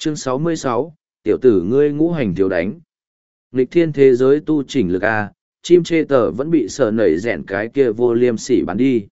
Chương 66, tiểu tử ngươi ngũ hành thiếu đánh. Nghịch thiên thế giới tu chỉnh lực A, chim chê tờ vẫn bị sợ nảy rẽn cái kia vô liêm sỉ bắn đi.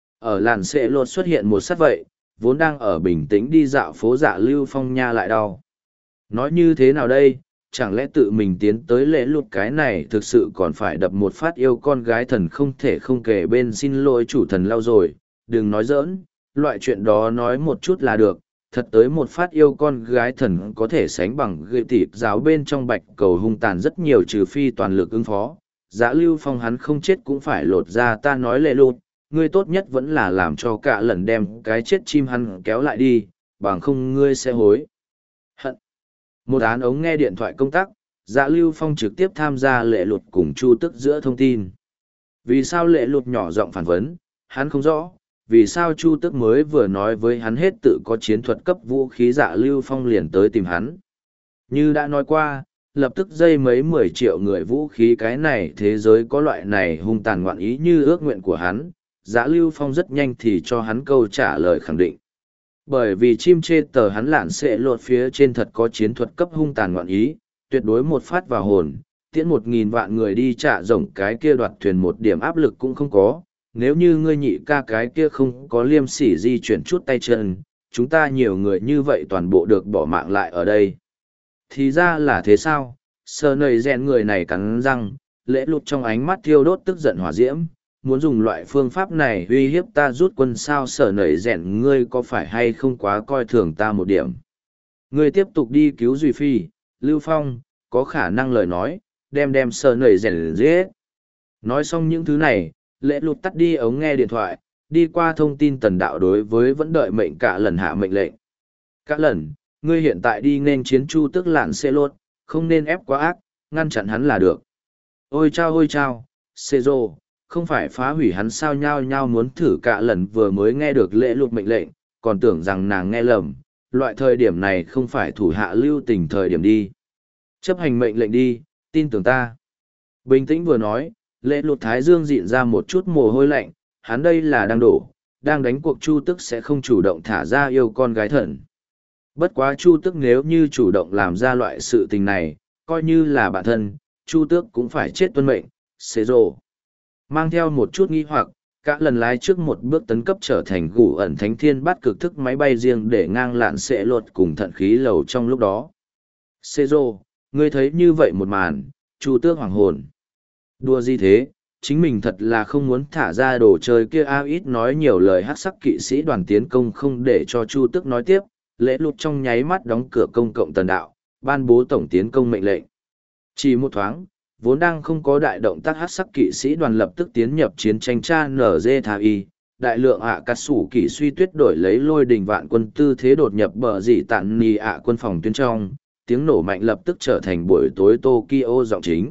Ở làn xệ lột xuất hiện một sát vậy, vốn đang ở bình tĩnh đi dạo phố Dạ Lưu Phong nha lại đau. Nói như thế nào đây, chẳng lẽ tự mình tiến tới lễ lụt cái này thực sự còn phải đập một phát yêu con gái thần không thể không kể bên xin lỗi chủ thần lao rồi, đừng nói giỡn, loại chuyện đó nói một chút là được, thật tới một phát yêu con gái thần có thể sánh bằng gợi tịp giáo bên trong bạch cầu hung tàn rất nhiều trừ phi toàn lực ứng phó. Dạ Lưu Phong hắn không chết cũng phải lột ra ta nói lễ lụt, ngươi tốt nhất vẫn là làm cho cả lần đem cái chết chim hắn kéo lại đi, bằng không ngươi sẽ hối hận. Một án ống nghe điện thoại công tác, Dạ Lưu Phong trực tiếp tham gia lệ lụt cùng Chu Tức giữa thông tin. Vì sao lệ lụt nhỏ giọng phản vấn, hắn không rõ, vì sao Chu Tức mới vừa nói với hắn hết tự có chiến thuật cấp vũ khí Dạ Lưu Phong liền tới tìm hắn. Như đã nói qua, lập tức dây mấy 10 triệu người vũ khí cái này thế giới có loại này hung tàn ngoạn ý như ước nguyện của hắn, Dạ Lưu Phong rất nhanh thì cho hắn câu trả lời khẳng định. Bởi vì chim chê tờ hắn lạn sẽ lột phía trên thật có chiến thuật cấp hung tàn ngoạn ý, tuyệt đối một phát vào hồn, tiễn 1.000 vạn người đi trả rộng cái kia đoạt thuyền một điểm áp lực cũng không có. Nếu như ngươi nhị ca cái kia không có liêm sỉ di chuyển chút tay chân, chúng ta nhiều người như vậy toàn bộ được bỏ mạng lại ở đây. Thì ra là thế sao? Sờ nầy rèn người này cắn răng, lễ lụt trong ánh mắt thiêu đốt tức giận hỏa diễm, muốn dùng loại phương pháp này uy hiếp ta rút quân sao sở nảy rèn ngươi có phải hay không quá coi thường ta một điểm. Ngươi tiếp tục đi cứu Duy Phi, Lưu Phong, có khả năng lời nói, đem sở nảy rèn giết. Nói xong những thứ này, lễ lụt tắt đi ống nghe điện thoại, đi qua thông tin tần đạo đối với vẫn đợi mệnh cả lần hạ mệnh lệnh. Cả lần, ngươi hiện tại đi nên chiến Chu Tức lạn xê lốt, không nên ép quá ác, ngăn chặn hắn là được. Ôi chao, xê rô. Không phải phá hủy hắn sao nhao nhao muốn thử cả lần vừa mới nghe được lễ lụt mệnh lệnh, còn tưởng rằng nàng nghe lầm, loại thời điểm này không phải thủ hạ lưu tình thời điểm đi. Chấp hành mệnh lệnh đi, tin tưởng ta. Bình tĩnh vừa nói, lễ lụt thái dương dịn ra một chút mồ hôi lạnh, hắn đây là đang đổ, đang đánh cuộc Chu Tức sẽ không chủ động thả ra yêu con gái thần. Bất quá Chu Tức nếu như chủ động làm ra loại sự tình này, coi như là bản thân, Chu Tước cũng phải chết tuân mệnh, xế rồ. Mang theo một chút nghi hoặc, cả lần lái trước một bước tấn cấp trở thành gù ẩn thánh thiên bắt cực thức máy bay riêng để ngang lạn sẽ lột cùng thận khí lầu trong lúc đó. Xê rô, ngươi thấy như vậy một màn, Chu Tước hoàng hồn. Đùa gì thế, chính mình thật là không muốn thả ra đồ chơi kia ít nói nhiều lời hát sắc kỵ sĩ đoàn tiến công không để cho Chu Tước nói tiếp, lễ lụt trong nháy mắt đóng cửa công cộng tần đạo, ban bố tổng tiến công mệnh lệnh. Chỉ một thoáng, vốn đang không có đại động tác hát sắc kỵ sĩ đoàn lập tức tiến nhập chiến tranh cha NG Tha Y, đại lượng cắt sủ kỵ suy tuyết đổi lấy lôi đình vạn quân tư thế đột nhập bờ dỉ tạn nì quân phòng tuyến trong, tiếng nổ mạnh lập tức trở thành buổi tối Tokyo giọng chính.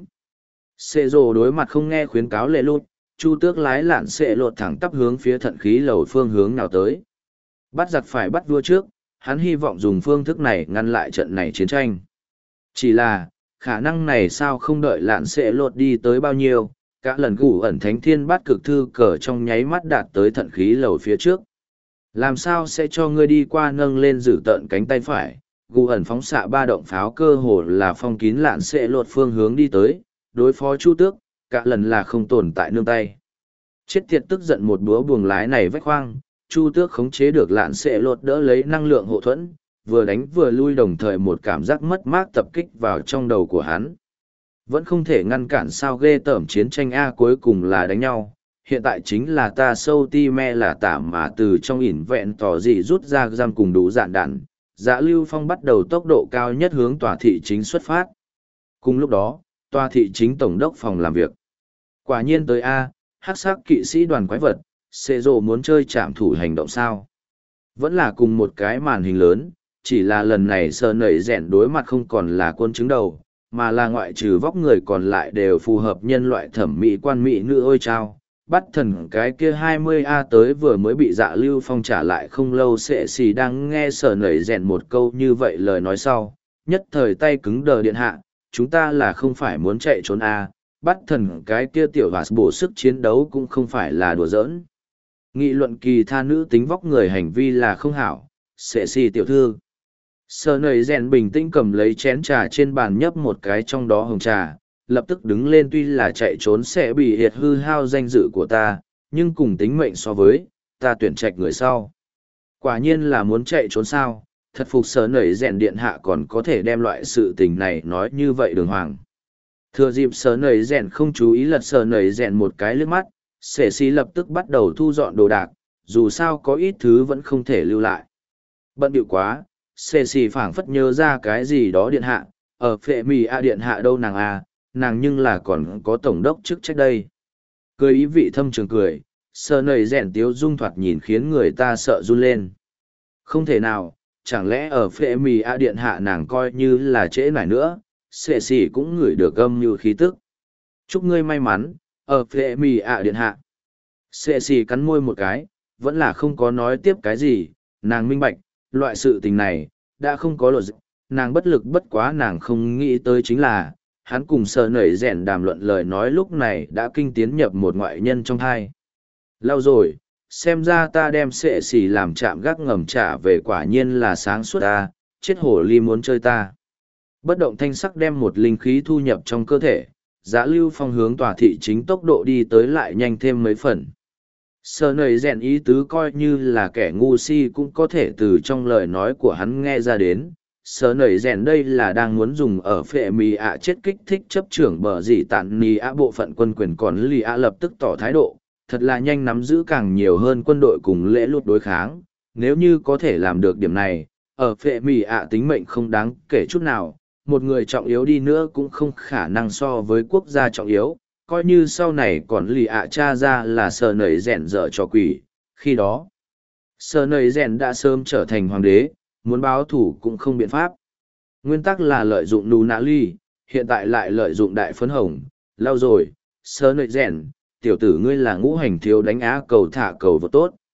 Sệ rồ đối mặt không nghe khuyến cáo lệ lút, Chu Tước lái lạn sệ lột thẳng tắp hướng phía thận khí lầu phương hướng nào tới. Bắt giặc phải bắt vua trước, hắn hy vọng dùng phương thức này ngăn lại trận này chiến tranh. Chỉ là, khả năng này sao không đợi lạn sẽ lột đi tới bao nhiêu, cả lần gủ ẩn thánh thiên bát cực thư cờ trong nháy mắt đạt tới thận khí lầu phía trước. Làm sao sẽ cho ngươi đi qua nâng lên giữ tợn cánh tay phải, gủ ẩn phóng xạ 3 động pháo cơ hồ là phong kín lạn sẽ lột phương hướng đi tới, đối phó Chu Tước, cả lần là không tồn tại nương tay. Chết tiệt tức giận một búa buồng lái này vách khoang, Chu Tước khống chế được lạn sẽ lột đỡ lấy năng lượng hộ thuẫn, vừa đánh vừa lui đồng thời một cảm giác mất mát tập kích vào trong đầu của hắn. Vẫn không thể ngăn cản sao ghê tởm chiến tranh A cuối cùng là đánh nhau, hiện tại chính là ta sâu ti me là tả mà từ trong ỉn vẹn tỏ dị rút ra giam cùng đủ dạn đạn. Dạ Lưu Phong bắt đầu tốc độ cao nhất hướng tòa thị chính xuất phát. Cùng lúc đó, tòa thị chính tổng đốc phòng làm việc. Quả nhiên tới A, hắc sắc kỵ sĩ đoàn quái vật, xê rộ muốn chơi trảm thủ hành động sao. Vẫn là cùng một cái màn hình lớn, chỉ là lần này sờ nẩy rẽn đối mặt không còn là quân chứng đầu, mà là ngoại trừ vóc người còn lại đều phù hợp nhân loại thẩm mỹ quan mỹ nữ ôi trao. Bắt thần cái kia 20A tới vừa mới bị Dạ Lưu Phong trả lại không lâu sệ xì đang nghe sờ nẩy rẽn một câu như vậy lời nói sau, nhất thời tay cứng đờ điện hạ, chúng ta là không phải muốn chạy trốn bắt thần cái kia tiểu và bổ sức chiến đấu cũng không phải là đùa giỡn. Nghị luận kỳ tha nữ tính vóc người hành vi là không hảo, sệ xì tiểu thư. Sờ nầy rèn bình tĩnh cầm lấy chén trà trên bàn nhấp một cái trong đó hồng trà, lập tức đứng lên. Tuy là chạy trốn sẽ bị hiệt hư hao danh dự của ta, nhưng cùng tính mệnh so với, ta tuyển trạch người sau. Quả nhiên là muốn chạy trốn sao, thật phục sờ nầy rèn điện hạ còn có thể đem loại sự tình này nói như vậy đường hoàng. Thừa dịp sờ nầy rèn không chú ý lật sờ nầy rèn một cái liếc mắt, sệ xì lập tức bắt đầu thu dọn đồ đạc, dù sao có ít thứ vẫn không thể lưu lại. Bận điệu quá, sệ xì phảng phất nhớ ra cái gì đó điện hạ, ở phệ mì a điện hạ đâu nàng a, nàng nhưng là còn có tổng đốc chức trách đây. Cười ý vị thâm trường cười, sờ nầy rèn tiếu dung thoạt nhìn khiến người ta sợ run lên. Không thể nào, chẳng lẽ ở phệ mì a điện hạ nàng coi như là trễ nải nữa, sệ xì cũng ngửi được âm như khí tức. Chúc ngươi may mắn, ở phệ mì a điện hạ. Sệ xì cắn môi một cái, vẫn là không có nói tiếp cái gì, nàng minh bạch, loại sự tình này, đã không có luật dịch, nàng bất lực bất quá nàng không nghĩ tới chính là, hắn cùng sờ nẩy rèn đàm luận lời nói lúc này đã kinh tiến nhập một ngoại nhân trong hai. Lâu rồi, xem ra ta đem sệ xì làm chạm gác ngầm trả về quả nhiên là sáng suốt ta, chết hổ ly muốn chơi ta. Bất động thanh sắc đem một linh khí thu nhập trong cơ thể, Giá Lưu Phong hướng tòa thị chính tốc độ đi tới lại nhanh thêm mấy phần. Sờ nầy rèn ý tứ coi như là kẻ ngu si cũng có thể từ trong lời nói của hắn nghe ra đến. Sờ nầy rèn đây là đang muốn dùng ở phệ mì ạ chết kích thích chấp trưởng bờ dì tản nì ạ bộ phận quân quyền, còn lì ạ lập tức tỏ thái độ, thật là nhanh nắm giữ càng nhiều hơn quân đội cùng lễ luật đối kháng. Nếu như có thể làm được điểm này, ở phệ mì ạ tính mệnh không đáng kể chút nào, một người trọng yếu đi nữa cũng không khả năng so với quốc gia trọng yếu, coi như sau này còn lì ạ cha ra là sờ nầy rèn dở cho quỷ, khi đó sờ nầy rèn đã sớm trở thành hoàng đế, muốn báo thủ cũng không biện pháp. Nguyên tắc là lợi dụng nù nạ ly, hiện tại lại lợi dụng đại phấn hồng, lâu rồi, sờ nầy rèn, tiểu tử ngươi là ngũ hành thiếu đánh á cầu thả cầu vô tốt.